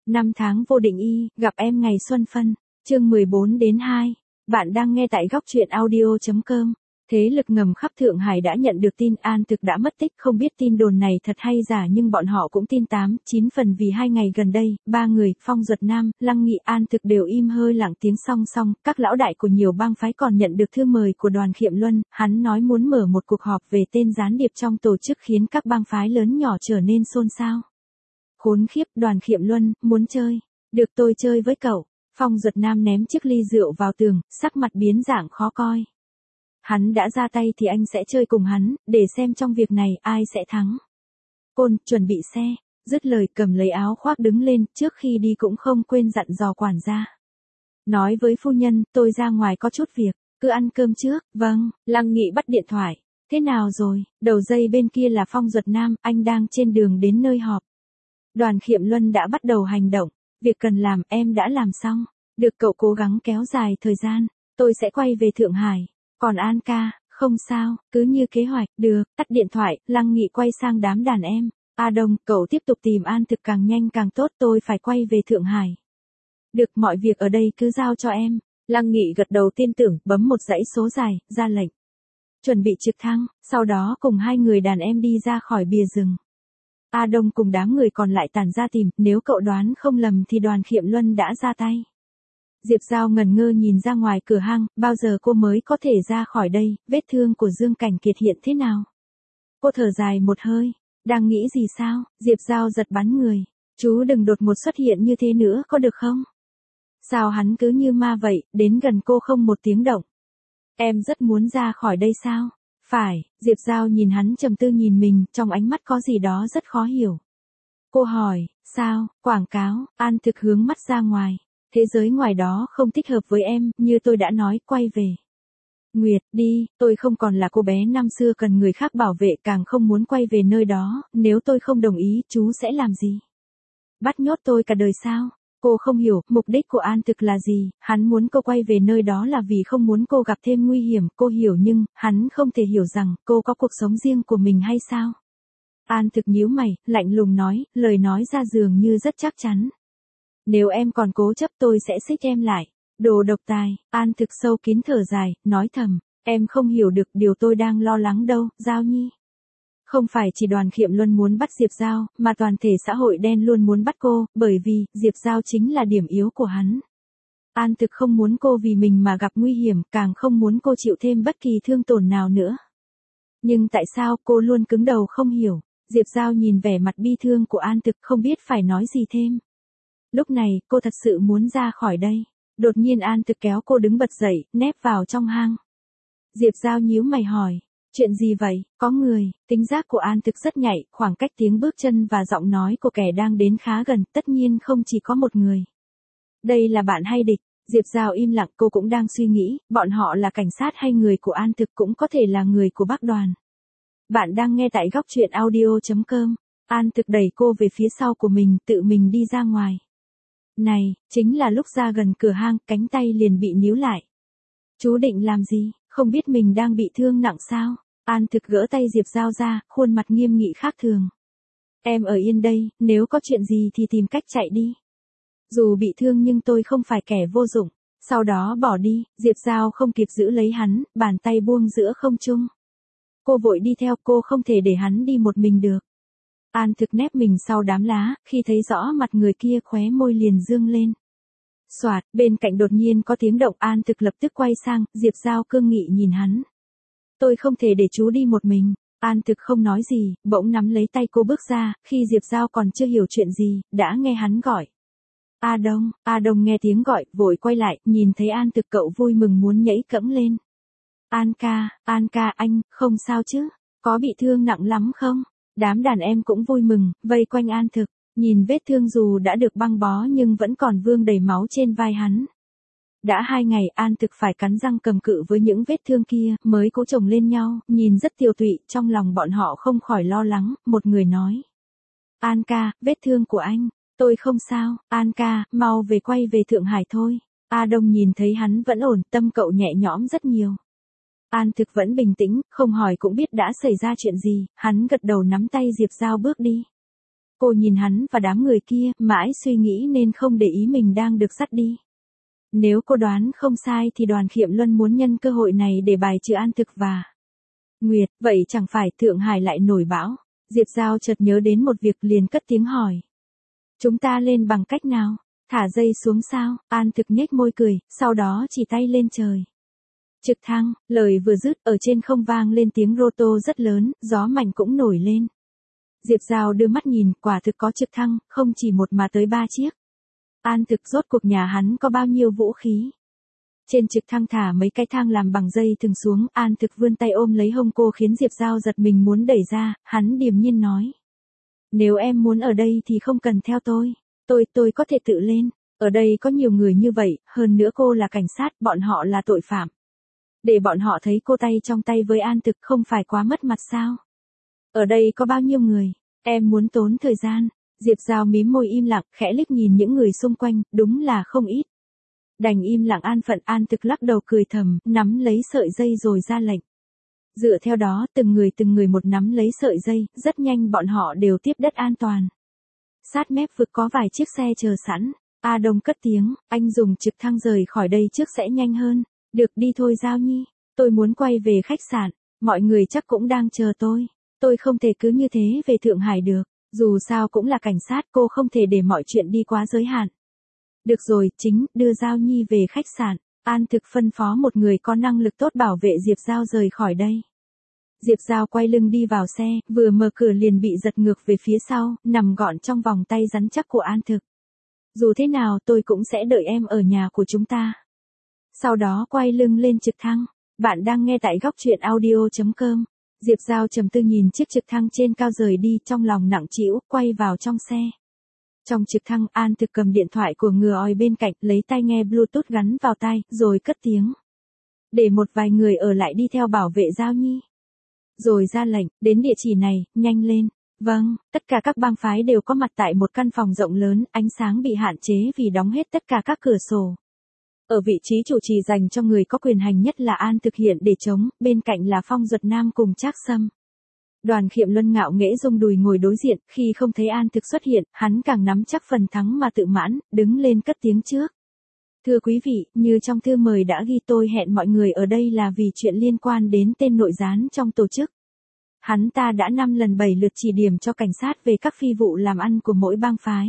Năm tháng vô định y, gặp em ngày xuân phân. Chương 14-2. Bạn đang nghe tại góc truyện audio.com. Thế lực ngầm khắp Thượng Hải đã nhận được tin An Thực đã mất tích, không biết tin đồn này thật hay giả nhưng bọn họ cũng tin 8-9 phần vì 2 ngày gần đây, ba người, Phong Duật Nam, Lăng Nghị, An Thực đều im hơi lặng tiếng song song, các lão đại của nhiều bang phái còn nhận được thư mời của Đoàn Khiệm Luân, hắn nói muốn mở một cuộc họp về tên gián điệp trong tổ chức khiến các bang phái lớn nhỏ trở nên xôn xao. Khốn khiếp, Đoàn Khiệm Luân, muốn chơi. Được tôi chơi với cậu. Phong Duật Nam ném chiếc ly rượu vào tường, sắc mặt biến dạng khó coi. Hắn đã ra tay thì anh sẽ chơi cùng hắn, để xem trong việc này ai sẽ thắng. Côn, chuẩn bị xe. Dứt lời cầm lấy áo khoác đứng lên, trước khi đi cũng không quên dặn dò quản gia. Nói với phu nhân, tôi ra ngoài có chút việc, cứ ăn cơm trước. Vâng, Lăng Nghị bắt điện thoại. Thế nào rồi? Đầu dây bên kia là Phong Duật Nam, anh đang trên đường đến nơi họp. Đoàn Khiệm Luân đã bắt đầu hành động. Việc cần làm em đã làm xong. Được cậu cố gắng kéo dài thời gian. Tôi sẽ quay về Thượng Hải. Còn An ca, không sao, cứ như kế hoạch. Được, tắt điện thoại, Lăng Nghị quay sang đám đàn em. A Đông, cậu tiếp tục tìm An Thực càng nhanh càng tốt, tôi phải quay về Thượng Hải. Được, mọi việc ở đây cứ giao cho em. Lăng Nghị gật đầu tin tưởng, bấm một dãy số dài, ra lệnh. Chuẩn bị trực thăng, sau đó cùng hai người đàn em đi ra khỏi bìa rừng. A Đông cùng đám người còn lại tản ra tìm, nếu cậu đoán không lầm thì Đoàn Khiệm Luân đã ra tay. Diệp Giao ngần ngơ nhìn ra ngoài cửa hang, bao giờ cô mới có thể ra khỏi đây, vết thương của Dương Cảnh Kiệt hiện thế nào? Cô thở dài một hơi, đang nghĩ gì sao? Diệp Giao giật bắn người, chú đừng đột ngột xuất hiện như thế nữa có được không? Sao hắn cứ như ma vậy, đến gần cô không một tiếng động. Em rất muốn ra khỏi đây sao? Phải, Diệp Giao nhìn hắn trầm tư nhìn mình, trong ánh mắt có gì đó rất khó hiểu. Cô hỏi, sao, quảng cáo, An Thực hướng mắt ra ngoài. Thế giới ngoài đó không thích hợp với em, như tôi đã nói, quay về. Nguyệt, đi, tôi không còn là cô bé năm xưa cần người khác bảo vệ, càng không muốn quay về nơi đó, nếu tôi không đồng ý, chú sẽ làm gì? Bắt nhốt tôi cả đời sao? Cô không hiểu, mục đích của An Thực là gì, hắn muốn cô quay về nơi đó là vì không muốn cô gặp thêm nguy hiểm, cô hiểu nhưng, hắn không thể hiểu rằng, cô có cuộc sống riêng của mình hay sao? An Thực nhíu mày, lạnh lùng nói, lời nói ra dường như rất chắc chắn. Nếu em còn cố chấp tôi sẽ xích em lại. Đồ độc tài, An Thực sâu kín thở dài, nói thầm, em không hiểu được điều tôi đang lo lắng đâu, Giao Nhi. Không phải chỉ Đoàn Khiệm Luân muốn bắt Diệp Giao, mà toàn thể xã hội đen luôn muốn bắt cô, bởi vì, Diệp Giao chính là điểm yếu của hắn. An Thực không muốn cô vì mình mà gặp nguy hiểm, càng không muốn cô chịu thêm bất kỳ thương tổn nào nữa. Nhưng tại sao cô luôn cứng đầu không hiểu? Diệp Giao nhìn vẻ mặt bi thương của An Thực không biết phải nói gì thêm. Lúc này, cô thật sự muốn ra khỏi đây. Đột nhiên An Thực kéo cô đứng bật dậy, nép vào trong hang. Diệp Giao nhíu mày hỏi, chuyện gì vậy, có người, tính giác của An Thực rất nhạy, khoảng cách tiếng bước chân và giọng nói của kẻ đang đến khá gần, tất nhiên không chỉ có một người. Đây là bạn hay địch? Diệp Giao im lặng, cô cũng đang suy nghĩ, bọn họ là cảnh sát hay người của An Thực, cũng có thể là người của bác Đoàn. Bạn đang nghe tại góc truyện audio.com. An Thực đẩy cô về phía sau của mình, tự mình đi ra ngoài. Này, chính là lúc ra gần cửa hang, cánh tay liền bị níu lại. Chú định làm gì, không biết mình đang bị thương nặng sao? An Thực gỡ tay Diệp Giao ra, khuôn mặt nghiêm nghị khác thường. Em ở yên đây, nếu có chuyện gì thì tìm cách chạy đi. Dù bị thương nhưng tôi không phải kẻ vô dụng. Sau đó bỏ đi, Diệp Giao không kịp giữ lấy hắn, bàn tay buông giữa không trung. Cô vội đi theo, cô không thể để hắn đi một mình được. An Thực nép mình sau đám lá, khi thấy rõ mặt người kia khóe môi liền dương lên. Soạt, bên cạnh đột nhiên có tiếng động, An Thực lập tức quay sang, Diệp Giao cương nghị nhìn hắn. Tôi không thể để chú đi một mình. An Thực không nói gì, bỗng nắm lấy tay cô bước ra, khi Diệp Giao còn chưa hiểu chuyện gì, đã nghe hắn gọi. A Đông nghe tiếng gọi, vội quay lại, nhìn thấy An Thực cậu vui mừng muốn nhảy cẫng lên. An ca anh, không sao chứ? Có bị thương nặng lắm không? Đám đàn em cũng vui mừng, vây quanh An Thực, nhìn vết thương dù đã được băng bó nhưng vẫn còn vương đầy máu trên vai hắn. Đã 2 ngày An Thực phải cắn răng cầm cự với những vết thương kia, mới cố chồng lên nhau, nhìn rất tiều tụy, trong lòng bọn họ không khỏi lo lắng, một người nói. An ca, vết thương của anh, tôi không sao, An ca, mau về quay về Thượng Hải thôi. A Đông nhìn thấy hắn vẫn ổn, tâm cậu nhẹ nhõm rất nhiều. An Thực vẫn bình tĩnh, không hỏi cũng biết đã xảy ra chuyện gì, hắn gật đầu nắm tay Diệp Giao bước đi. Cô nhìn hắn và đám người kia, mãi suy nghĩ nên không để ý mình đang được dắt đi. Nếu cô đoán không sai thì Đoàn Khiệm Luân muốn nhân cơ hội này để bài trừ An Thực và Nguyệt, vậy chẳng phải Thượng Hải lại nổi bão. Diệp Giao chợt nhớ đến một việc liền cất tiếng hỏi. Chúng ta lên bằng cách nào? Thả dây xuống sao? An Thực nhếch môi cười, sau đó chỉ tay lên trời. Trực thăng, lời vừa dứt ở trên không vang lên tiếng rô tô rất lớn, gió mạnh cũng nổi lên. Diệp Giao đưa mắt nhìn, quả thực có trực thăng, không chỉ một mà tới 3 chiếc. An Thực rốt cuộc nhà hắn có bao nhiêu vũ khí? Trên trực thăng thả mấy cái thang làm bằng dây thừng xuống, An Thực vươn tay ôm lấy hông cô khiến Diệp Giao giật mình muốn đẩy ra, hắn điềm nhiên nói. Nếu em muốn ở đây thì không cần theo tôi có thể tự lên, ở đây có nhiều người như vậy, hơn nữa cô là cảnh sát, bọn họ là tội phạm. Để bọn họ thấy cô tay trong tay với An Thực không phải quá mất mặt sao? Ở đây có bao nhiêu người, em muốn tốn thời gian. Diệp Giao mím môi im lặng, khẽ liếc nhìn những người xung quanh, đúng là không ít. Đành im lặng an phận. An Thực lắc đầu cười thầm, nắm lấy sợi dây rồi ra lệnh. Dựa theo đó, từng người một nắm lấy sợi dây, rất nhanh bọn họ đều tiếp đất an toàn. Sát mép vực có vài chiếc xe chờ sẵn. A Đông cất tiếng, anh dùng trực thăng rời khỏi đây trước sẽ nhanh hơn. Được đi thôi Giao Nhi, tôi muốn quay về khách sạn, mọi người chắc cũng đang chờ tôi. Tôi không thể cứ như thế về Thượng Hải được, dù sao cũng là cảnh sát, cô không thể để mọi chuyện đi quá giới hạn. Được rồi, chính, đưa Giao Nhi về khách sạn. An Thực phân phó một người có năng lực tốt bảo vệ Diệp Giao rời khỏi đây. Diệp Giao quay lưng đi vào xe, vừa mở cửa liền bị giật ngược về phía sau, nằm gọn trong vòng tay rắn chắc của An Thực. Dù thế nào tôi cũng sẽ đợi em ở nhà của chúng ta. Sau đó quay lưng lên trực thăng. Bạn đang nghe tại góc truyện audio.com. Diệp Giao trầm tư nhìn chiếc trực thăng trên cao rời đi, trong lòng nặng trĩu, quay vào trong xe. Trong trực thăng, An Thực cầm điện thoại của ngừa oi bên cạnh, lấy tai nghe Bluetooth gắn vào tai, rồi cất tiếng. Để một vài người ở lại đi theo bảo vệ Giao Nhi. Rồi ra lệnh, đến địa chỉ này, nhanh lên. Vâng, tất cả các bang phái đều có mặt tại một căn phòng rộng lớn, ánh sáng bị hạn chế vì đóng hết tất cả các cửa sổ. Ở vị trí chủ trì dành cho người có quyền hành nhất là An Thực hiện để chống, bên cạnh là Phong Duật Nam cùng Trác Sâm. Đoàn Khiệm Luân ngạo nghễ rung đùi ngồi đối diện, khi không thấy An Thực xuất hiện, hắn càng nắm chắc phần thắng mà tự mãn, đứng lên cất tiếng trước. Thưa quý vị, như trong thư mời đã ghi, tôi hẹn mọi người ở đây là vì chuyện liên quan đến tên nội gián trong tổ chức. Hắn ta đã 5 lần 7 lượt chỉ điểm cho cảnh sát về các phi vụ làm ăn của mỗi bang phái.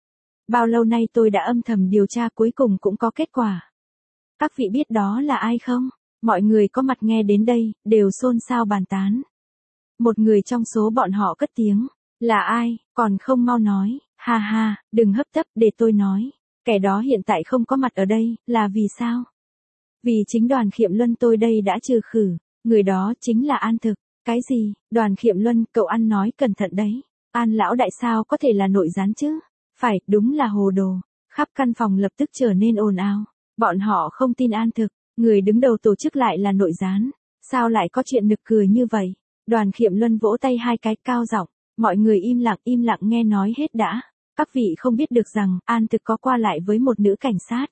Bao lâu nay tôi đã âm thầm điều tra, cuối cùng cũng có kết quả. Các vị biết đó là ai không? Mọi người có mặt nghe đến đây, đều xôn xao bàn tán. Một người trong số bọn họ cất tiếng. Là ai, còn không mau nói, ha ha, đừng hấp tấp, để tôi nói. Kẻ đó hiện tại không có mặt ở đây, là vì sao? Vì chính Đoàn Khiệm Luân tôi đây đã trừ khử, người đó chính là An Thực. Cái gì, Đoàn Khiệm Luân, cậu ăn nói cẩn thận đấy. An lão đại sao có thể là nội gián chứ? Phải, đúng là hồ đồ. Khắp căn phòng lập tức trở nên ồn ào. Bọn họ không tin An Thực, người đứng đầu tổ chức lại là nội gián. Sao lại có chuyện nực cười như vậy? Đoàn Khiệm Luân vỗ tay hai cái cao giọng, mọi người im lặng nghe nói hết đã. Các vị không biết được rằng, An Thực có qua lại với một nữ cảnh sát.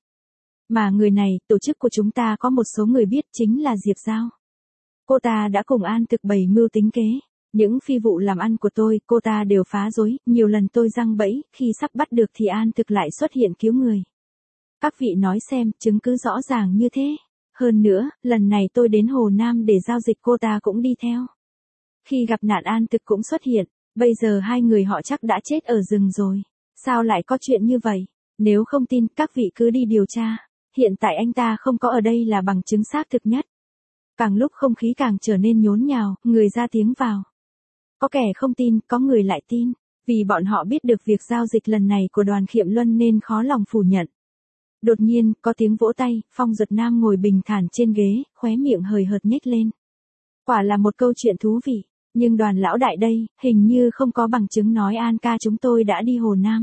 Mà người này, tổ chức của chúng ta có một số người biết, chính là Diệp Giao. Cô ta đã cùng An Thực bày mưu tính kế. Những phi vụ làm ăn của tôi, cô ta đều phá rối, nhiều lần tôi giăng bẫy, khi sắp bắt được thì An Thực lại xuất hiện cứu người. Các vị nói xem, chứng cứ rõ ràng như thế. Hơn nữa, lần này tôi đến Hồ Nam để giao dịch, cô ta cũng đi theo. Khi gặp nạn An Thực cũng xuất hiện, bây giờ hai người họ chắc đã chết ở rừng rồi. Sao lại có chuyện như vậy? Nếu không tin, các vị cứ đi điều tra. Hiện tại anh ta không có ở đây là bằng chứng xác thực nhất. Càng lúc không khí càng trở nên nhốn nhào, người ra tiếng vào. Có kẻ không tin, có người lại tin. Vì bọn họ biết được việc giao dịch lần này của Đoàn Khiệm Luân nên khó lòng phủ nhận. Đột nhiên, có tiếng vỗ tay, Phong Duật Nam ngồi bình thản trên ghế, khóe miệng hời hợt nhếch lên. Quả là một câu chuyện thú vị, nhưng Đoàn lão đại đây, hình như không có bằng chứng nói An ca chúng tôi đã đi Hồ Nam.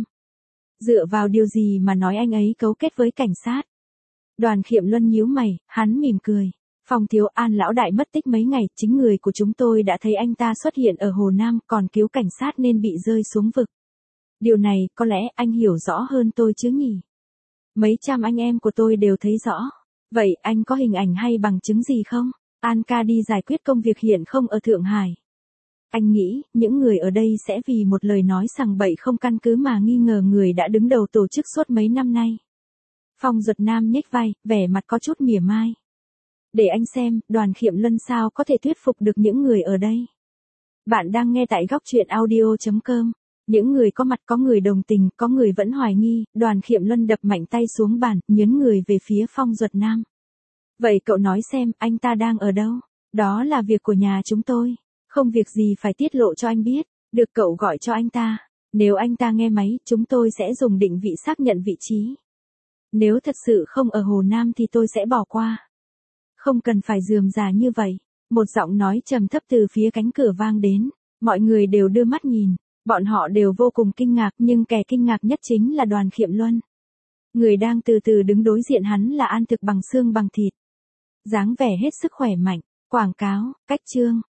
Dựa vào điều gì mà nói anh ấy cấu kết với cảnh sát? Đoàn Khiệm Luân nhíu mày, hắn mỉm cười. Phong thiếu, An lão đại mất tích mấy ngày, chính người của chúng tôi đã thấy anh ta xuất hiện ở Hồ Nam, còn cứu cảnh sát nên bị rơi xuống vực. Điều này, có lẽ anh hiểu rõ hơn tôi chứ nhỉ? Mấy trăm anh em của tôi đều thấy rõ. Vậy anh có hình ảnh hay bằng chứng gì không? An ca đi giải quyết công việc hiện không ở Thượng Hải? Anh nghĩ, những người ở đây sẽ vì một lời nói sằng bậy không căn cứ mà nghi ngờ người đã đứng đầu tổ chức suốt mấy năm nay. Phong Duật Nam nhếch vai, vẻ mặt có chút mỉa mai. Để anh xem, Đoàn Khiệm Luân sao có thể thuyết phục được những người ở đây. Bạn đang nghe tại góc truyện audio.com. Những người có mặt có người đồng tình, có người vẫn hoài nghi, Đoàn Khiệm Luân đập mạnh tay xuống bàn, nhấn người về phía Phong Duật Nam. Vậy cậu nói xem, anh ta đang ở đâu? Đó là việc của nhà chúng tôi. Không việc gì phải tiết lộ cho anh biết, được cậu gọi cho anh ta. Nếu anh ta nghe máy, chúng tôi sẽ dùng định vị xác nhận vị trí. Nếu thật sự không ở Hồ Nam thì tôi sẽ bỏ qua. Không cần phải rườm rà như vậy. Một giọng nói trầm thấp từ phía cánh cửa vang đến. Mọi người đều đưa mắt nhìn. Bọn họ đều vô cùng kinh ngạc, nhưng kẻ kinh ngạc nhất chính là Đoàn Khiệm Luân. Người đang từ từ đứng đối diện hắn là An Thực bằng xương bằng thịt. Dáng vẻ hết sức khỏe mạnh. Quảng cáo, cách chương,